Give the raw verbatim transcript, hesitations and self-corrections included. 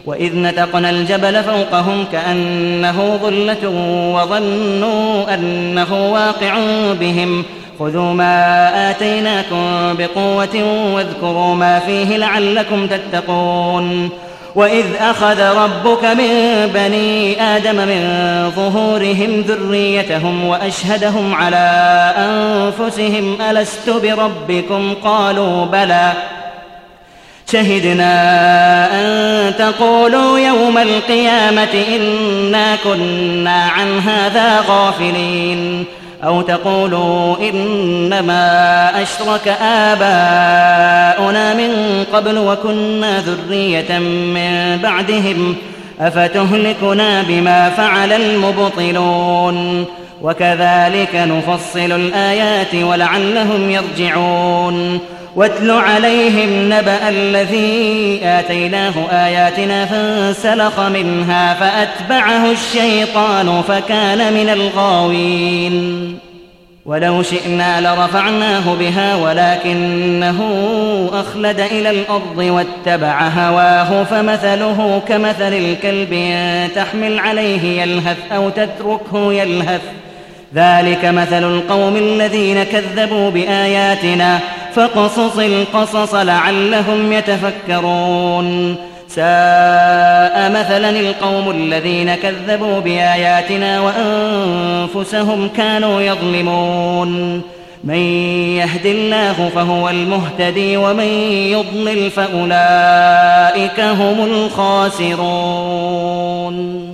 وإذ نتقنا الجبل فوقهم كأنه ظلة وظنوا أنه واقع بهم خذوا ما آتيناكم بقوة واذكروا ما فيه لعلكم تتقون وإذ أخذ ربك من بني آدم من ظهورهم ذريتهم وأشهدهم على أنفسهم ألست بربكم قالوا بلى شهدنا أن تقولوا يوم القيامة إنا كنا عن هذا غافلين أو تقولوا إنما أشرك آباؤنا من قبل وكنا ذرية من بعدهم أفتهلكنا بما فعل المبطلون وكذلك نفصل الآيات ولعلهم يرجعون واتل عليهم نبأ الذي آتيناه آياتنا فانسلخ منها فأتبعه الشيطان فكان من الغاوين ولو شئنا لرفعناه بها ولكنه أخلد إلى الأرض واتبع هواه فمثله كمثل الكلب تحمل عليه يلهث أو تتركه يلهث ذلك مثل القوم الذين كذبوا بآياتنا فاقصص القصص لعلهم يتفكرون ساء مثلا القوم الذين كذبوا بآياتنا وأنفسهم كانوا يظلمون من يهد الله فهو المهتدي ومن يضلل فأولئك هم الخاسرون.